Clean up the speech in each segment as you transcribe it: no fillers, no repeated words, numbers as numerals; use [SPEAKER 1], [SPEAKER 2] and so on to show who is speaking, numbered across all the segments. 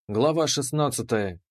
[SPEAKER 1] Глава 16.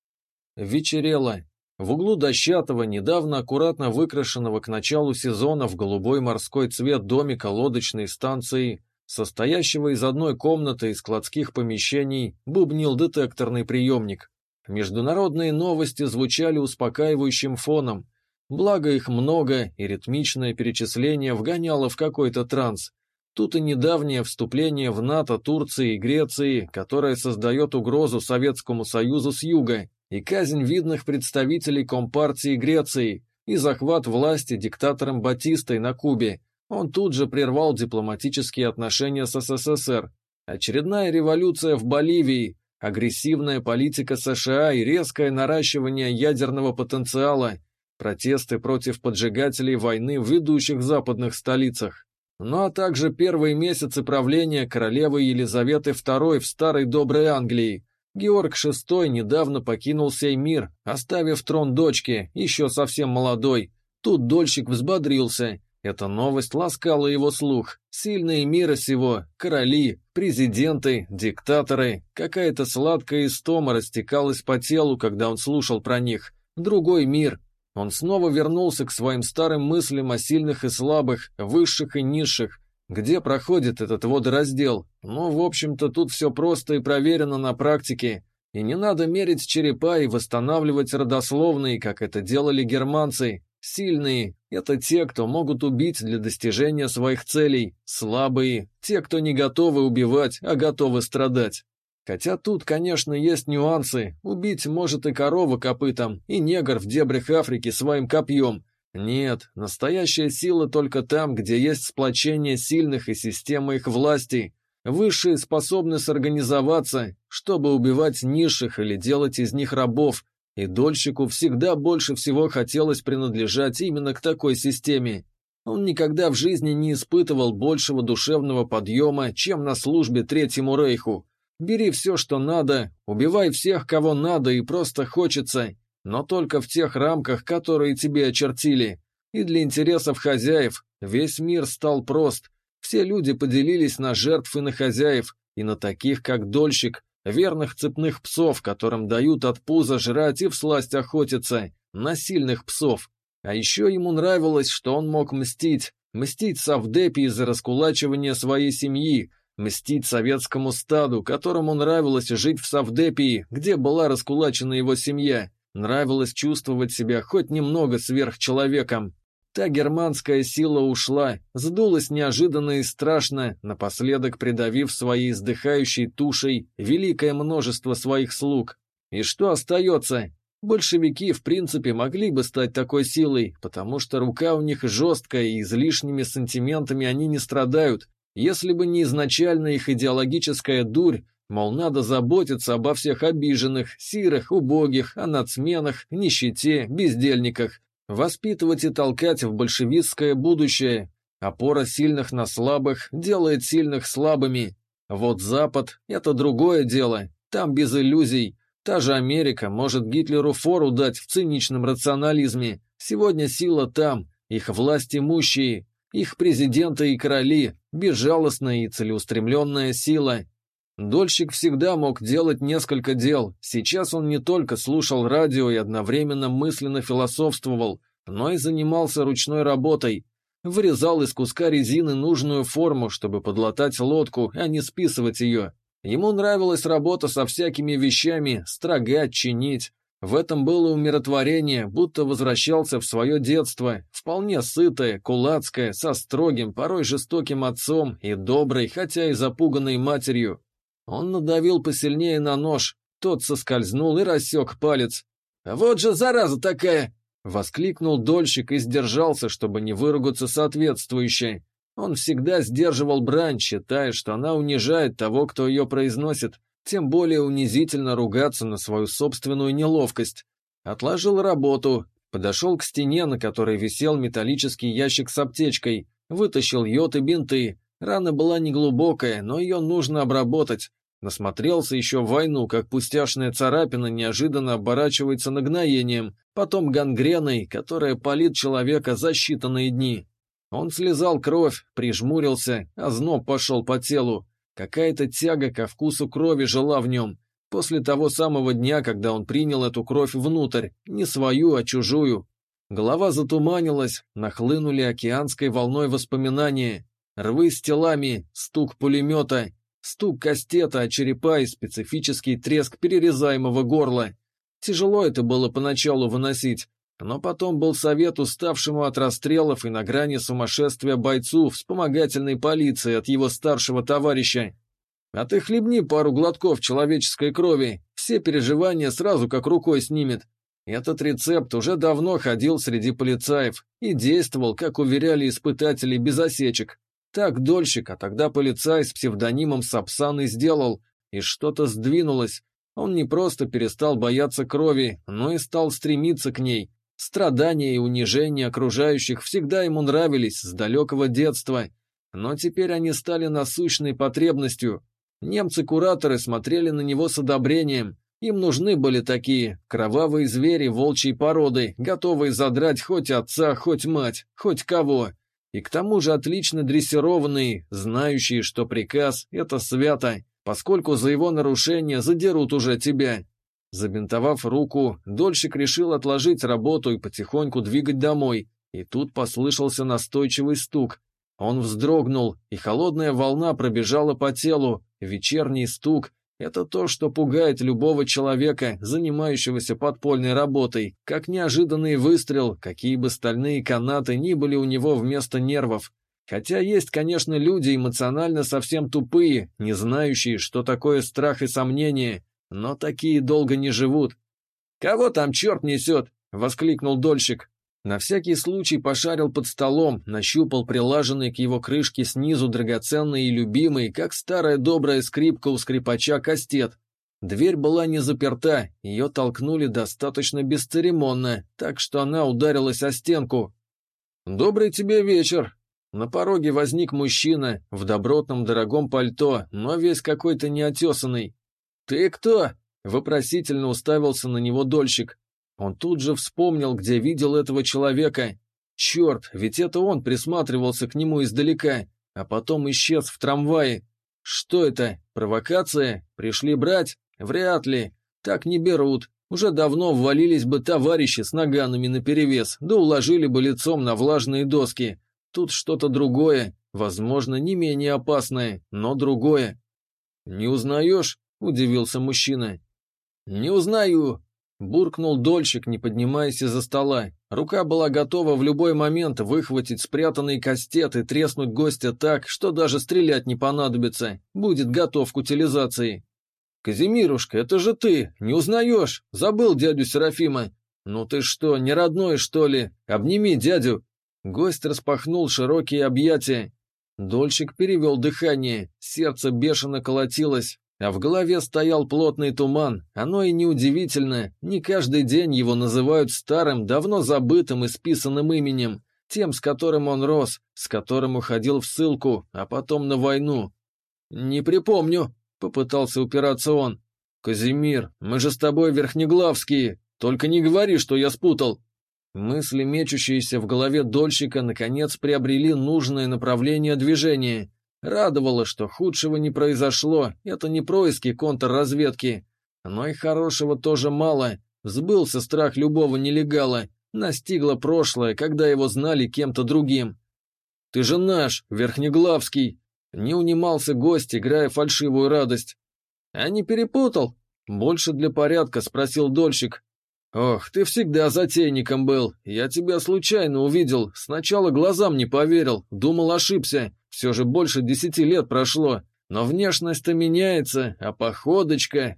[SPEAKER 1] Вечерело. В углу дощатого, недавно аккуратно выкрашенного к началу сезона в голубой морской цвет домика лодочной станции, состоящего из одной комнаты и складских помещений, бубнил детекторный приемник. Международные новости звучали успокаивающим фоном, благо их много, и ритмичное перечисление вгоняло в какой-то транс. Тут и недавнее вступление в НАТО Турции и Греции, которое создает угрозу Советскому Союзу с юга, и казнь видных представителей Компартии Греции, и захват власти диктатором Батистой на Кубе. Он тут же прервал дипломатические отношения с СССР. Очередная революция в Боливии, агрессивная политика США и резкое наращивание ядерного потенциала, протесты против поджигателей войны в ведущих западных столицах. Ну а также первые месяцы правления королевы Елизаветы II в старой доброй Англии. Георг VI недавно покинул сей мир, оставив трон дочке, еще совсем молодой. Тут Дольщик взбодрился. Эта новость ласкала его слух. Сильные мира сего, короли, президенты, диктаторы. Какая-то сладкая истома растекалась по телу, когда он слушал про них. Другой мир. Он снова вернулся к своим старым мыслям о сильных и слабых, высших и низших, где проходит этот водораздел. Но, в общем-то, тут все просто и проверено на практике, и не надо мерить черепа и восстанавливать родословные, как это делали германцы. Сильные – это те, кто могут убить для достижения своих целей, слабые – те, кто не готовы убивать, а готовы страдать. Хотя тут, конечно, есть нюансы. Убить может и корова копытом, и негр в дебрях Африки своим копьем. Нет, настоящая сила только там, где есть сплочение сильных и система их власти. Высшие способны сорганизоваться, чтобы убивать низших или делать из них рабов, и Дольщику всегда больше всего хотелось принадлежать именно к такой системе. Он никогда в жизни не испытывал большего душевного подъема, чем на службе Третьему Рейху. Бери все, что надо, убивай всех, кого надо и просто хочется, но только в тех рамках, которые тебе очертили. И для интересов хозяев весь мир стал прост. Все люди поделились на жертв и на хозяев, и на таких, как Дольщик, верных цепных псов, которым дают от пуза жрать и всласть охотиться, на сильных псов. А еще ему нравилось, что он мог мстить совдепе из-за раскулачивания своей семьи, мстить советскому стаду, которому нравилось жить в совдепии, где была раскулачена его семья, нравилось чувствовать себя хоть немного сверхчеловеком. Та германская сила ушла, сдулась неожиданно и страшно, напоследок придавив своей издыхающей тушей великое множество своих слуг. И что остается? Большевики, в принципе, могли бы стать такой силой, потому что рука у них жесткая и излишними сантиментами они не страдают. Если бы не изначально их идеологическая дурь, мол, надо заботиться обо всех обиженных, сирых, убогих, о нацменах, нищете, бездельниках, воспитывать и толкать в большевистское будущее. Опора сильных на слабых делает сильных слабыми. Вот Запад – это другое дело, там без иллюзий. Та же Америка может Гитлеру фору дать в циничном рационализме. Сегодня сила там, их власть имущие, их президенты и короли, безжалостная и целеустремленная сила. Дольщик всегда мог делать несколько дел. Сейчас он не только слушал радио и одновременно мысленно философствовал, но и занимался ручной работой. Вырезал из куска резины нужную форму, чтобы подлатать лодку, а не списывать ее. Ему нравилась работа со всякими вещами, строгать, чинить. В этом было умиротворение, будто возвращался в свое детство, вполне сытое, кулацкое, со строгим, порой жестоким отцом и доброй, хотя и запуганной матерью. Он надавил посильнее на нож, тот соскользнул и рассек палец. «Вот же зараза такая!» — воскликнул Дольщик и сдержался, чтобы не выругаться соответствующе. Он всегда сдерживал брань, считая, что она унижает того, кто ее произносит. Тем более унизительно ругаться на свою собственную неловкость. Отложил работу, подошел к стене, на которой висел металлический ящик с аптечкой, вытащил йод и бинты. Рана была неглубокая, но ее нужно обработать. Насмотрелся еще в войну, как пустяшная царапина неожиданно оборачивается нагноением, потом гангреной, которая палит человека за считанные дни. Он слезал кровь, прижмурился, озноб пошел по телу. Какая-то тяга ко вкусу крови жила в нем. После того самого дня, когда он принял эту кровь внутрь, не свою, а чужую. Голова затуманилась, нахлынули океанской волной воспоминания. Рвы с телами, стук пулемета, стук кастета о черепа и специфический треск перерезаемого горла. Тяжело это было поначалу выносить, но потом был совет уставшему от расстрелов и на грани сумасшествия бойцу вспомогательной полиции от его старшего товарища. А ты хлебни пару глотков человеческой крови, все переживания сразу как рукой снимет. Этот рецепт уже давно ходил среди полицаев и действовал, как уверяли испытатели, без осечек. Так Дольщик, а тогда полицай с псевдонимом Сапсан и сделал, и что-то сдвинулось. Он не просто перестал бояться крови, но и стал стремиться к ней. Страдания и унижения окружающих всегда ему нравились с далекого детства, но теперь они стали насущной потребностью. Немцы-кураторы смотрели на него с одобрением. Им нужны были такие кровавые звери волчьей породы, готовые задрать хоть отца, хоть мать, хоть кого. И к тому же отлично дрессированные, знающие, что приказ — это свято, поскольку за его нарушение задерут уже тебя. Забинтовав руку, Дольщик решил отложить работу и потихоньку двигать домой, и тут послышался настойчивый стук. Он вздрогнул, и холодная волна пробежала по телу. Вечерний стук — это то, что пугает любого человека, занимающегося подпольной работой, как неожиданный выстрел, какие бы стальные канаты ни были у него вместо нервов. Хотя есть, конечно, люди эмоционально совсем тупые, не знающие, что такое страх и сомнение, но такие долго не живут. «Кого там черт несет?» — воскликнул Дольщик. На всякий случай пошарил под столом, нащупал прилаженный к его крышке снизу драгоценный и любимый, как старая добрая скрипка у скрипача, кастет. Дверь была не заперта, ее толкнули достаточно бесцеремонно, так что она ударилась о стенку. «Добрый тебе вечер!» На пороге возник мужчина в добротном дорогом пальто, но весь какой-то неотесанный. «Ты кто?» — вопросительно уставился на него Дольщик. Он тут же вспомнил, где видел этого человека. Черт, ведь это он присматривался к нему издалека, а потом исчез в трамвае. Что это, провокация? Пришли брать? Вряд ли. Так не берут. Уже давно ввалились бы товарищи с наганами наперевес, да уложили бы лицом на влажные доски. Тут что-то другое, возможно, не менее опасное, но другое. «Не узнаешь?» — удивился мужчина. «Не узнаю», — буркнул Дольщик, не поднимаясь из-за стола. Рука была готова в любой момент выхватить спрятанный кастет и треснуть гостя так, что даже стрелять не понадобится, будет готов к утилизации. «Казимирушка, это же ты, не узнаешь? Забыл дядю Серафима. Ну ты что, не родной, что ли? Обними дядю». Гость распахнул широкие объятия. Дольщик перевел дыхание, сердце бешено колотилось. А в голове стоял плотный туман, оно и неудивительно, не каждый день его называют старым, давно забытым и списанным именем, тем, с которым он рос, с которым уходил в ссылку, а потом на войну. «Не припомню», — попытался упираться он. «Казимир, мы же с тобой верхнеглавские, только не говори, что я спутал». Мысли, мечущиеся в голове Дольщика, наконец приобрели нужное направление движения. Радовало, что худшего не произошло, это не происки контрразведки. Но и хорошего тоже мало. Сбылся страх любого нелегала. Настигло прошлое, когда его знали кем-то другим. «Ты же наш, Верхнеглавский!» Не унимался гость, играя фальшивую радость. «А не перепутал?» Больше для порядка спросил Дольщик. «Ох, ты всегда затейником был. Я тебя случайно увидел. Сначала глазам не поверил, думал, ошибся. Все же больше 10 лет прошло. Но внешность-то меняется, а походочка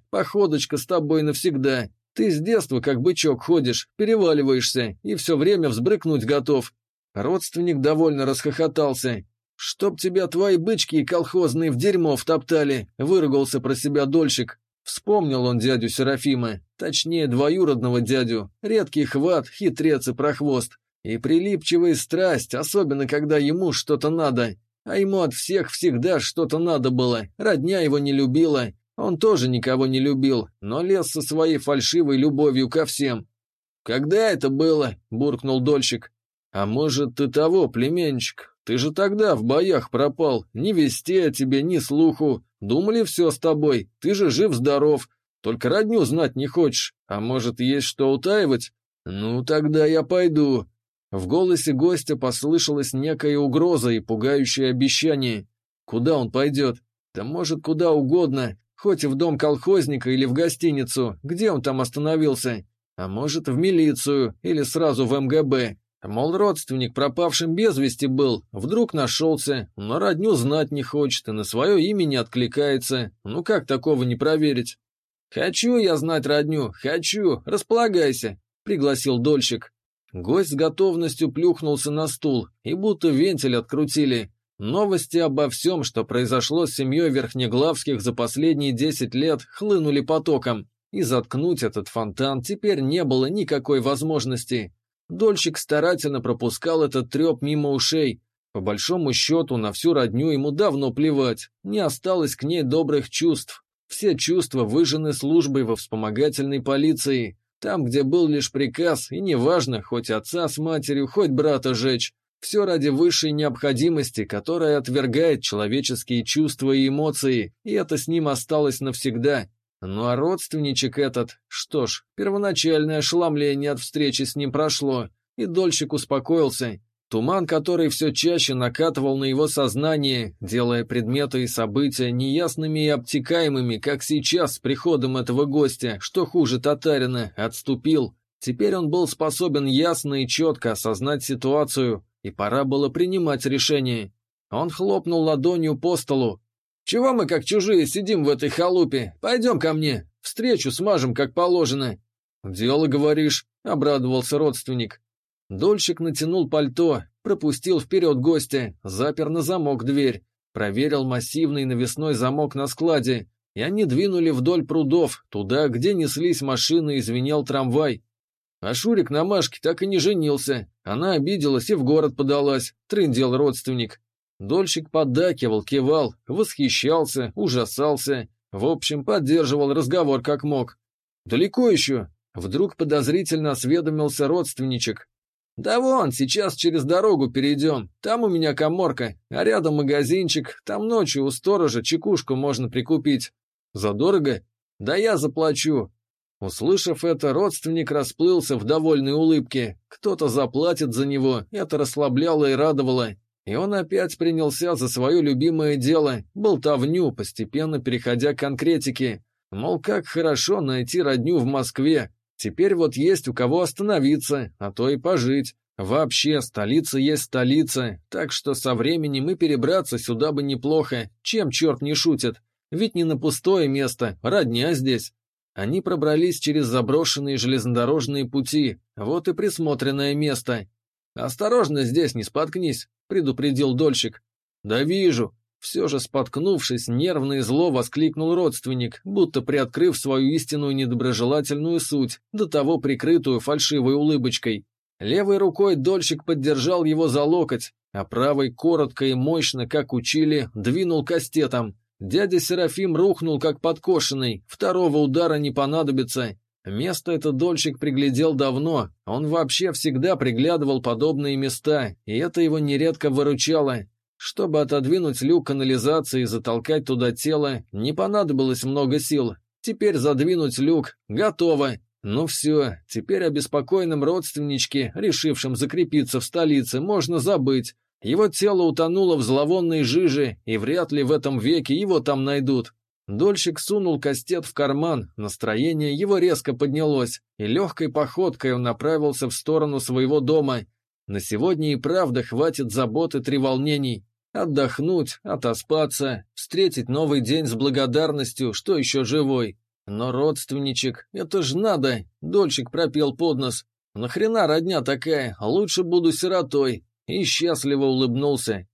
[SPEAKER 1] с тобой навсегда. Ты с детства как бычок ходишь, переваливаешься и все время взбрыкнуть готов». Родственник довольно расхохотался. «Чтоб тебя твои бычки и колхозные в дерьмо втоптали», — выругался про себя Дольщик. Вспомнил он дядю Серафима, точнее двоюродного дядю, редкий хват, хитрец и прохвост, и прилипчивая страсть, особенно когда ему что-то надо. А ему от всех всегда что-то надо было, родня его не любила, он тоже никого не любил, но лез со своей фальшивой любовью ко всем. «Когда это было?» — буркнул Дольщик. «А может, ты того, племянчик? Ты же тогда в боях пропал, ни вести о тебе, ни слуху. Думали, все с тобой, ты же жив-здоров. Только родню знать не хочешь, а может, есть что утаивать? Ну, тогда я пойду». В голосе гостя послышалась некая угроза и пугающее обещание. Куда он пойдет? Да может, куда угодно, хоть и в дом колхозника или в гостиницу, где он там остановился. А может, в милицию или сразу в МГБ. Мол, родственник пропавшим без вести был, вдруг нашелся, но родню знать не хочет и на свое имя не откликается. Ну как такого не проверить? «Хочу я знать родню, хочу, располагайся», — пригласил дольщик. Гость с готовностью плюхнулся на стул, и будто вентиль открутили. Новости обо всем, что произошло с семьей Верхнеглавских за последние 10 лет, хлынули потоком, и заткнуть этот фонтан теперь не было никакой возможности. Дольщик старательно пропускал этот треп мимо ушей. По большому счету, на всю родню ему давно плевать, не осталось к ней добрых чувств. Все чувства выжжены службой во вспомогательной полиции, там, где был лишь приказ, и неважно, хоть отца с матерью, хоть брата жечь. Все ради высшей необходимости, которая отвергает человеческие чувства и эмоции, и это с ним осталось навсегда. Ну а родственничек этот, что ж, первоначальное ошеломление от встречи с ним прошло, и дольщик успокоился. Туман, который все чаще накатывал на его сознание, делая предметы и события неясными и обтекаемыми, как сейчас с приходом этого гостя, что хуже татарина, отступил. Теперь он был способен ясно и четко осознать ситуацию, и пора было принимать решение. Он хлопнул ладонью по столу. «Чего мы как чужие сидим в этой халупе? Пойдем ко мне, встречу смажем как положено». «Дело, говоришь», — обрадовался родственник. Дольщик натянул пальто, пропустил вперед гостя, запер на замок дверь, проверил массивный навесной замок на складе, и они двинули вдоль прудов, туда, где неслись машины и звенел трамвай. А Шурик на Машке так и не женился, она обиделась и в город подалась, трындел родственник. Дольщик поддакивал, кивал, восхищался, ужасался, в общем, поддерживал разговор как мог. «Далеко еще?» — вдруг подозрительно осведомился родственничек. «Да вон, сейчас через дорогу перейдем, там у меня каморка, а рядом магазинчик, там ночью у сторожа чекушку можно прикупить. Задорого? Да я заплачу». Услышав это, родственник расплылся в довольной улыбке. Кто-то заплатит за него, это расслабляло и радовало. И он опять принялся за свое любимое дело, болтовню, постепенно переходя к конкретике. Мол, как хорошо найти родню в Москве. Теперь вот есть у кого остановиться, а то и пожить. Вообще, столица есть столица, так что со временем и перебраться сюда бы неплохо, чем черт не шутит. Ведь не на пустое место, родня здесь. Они пробрались через заброшенные железнодорожные пути, вот и присмотренное место. «Осторожно здесь, не споткнись», — предупредил дольщик. «Да вижу». Все же споткнувшись, нервно и зло воскликнул родственник, будто приоткрыв свою истинную недоброжелательную суть, до того прикрытую фальшивой улыбочкой. Левой рукой дольщик поддержал его за локоть, а правой коротко и мощно, как учили, двинул кастетом. Дядя Серафим рухнул как подкошенный, второго удара не понадобится. Место это дольщик приглядел давно, он вообще всегда приглядывал подобные места, и это его нередко выручало. Чтобы отодвинуть люк канализации и затолкать туда тело, не понадобилось много сил. Теперь задвинуть люк готово. Ну все, теперь о беспокойном родственничке, решившем закрепиться в столице, можно забыть. Его тело утонуло в зловонной жиже, и вряд ли в этом веке его там найдут. Дольщик сунул кастет в карман, настроение его резко поднялось, и легкой походкой он направился в сторону своего дома. На сегодня и правда хватит забот и треволнений. Отдохнуть, отоспаться, встретить новый день с благодарностью, что еще живой. Но родственничек, это ж надо, дольщик пропел под нос. Нахрена родня такая, лучше буду сиротой. И счастливо улыбнулся.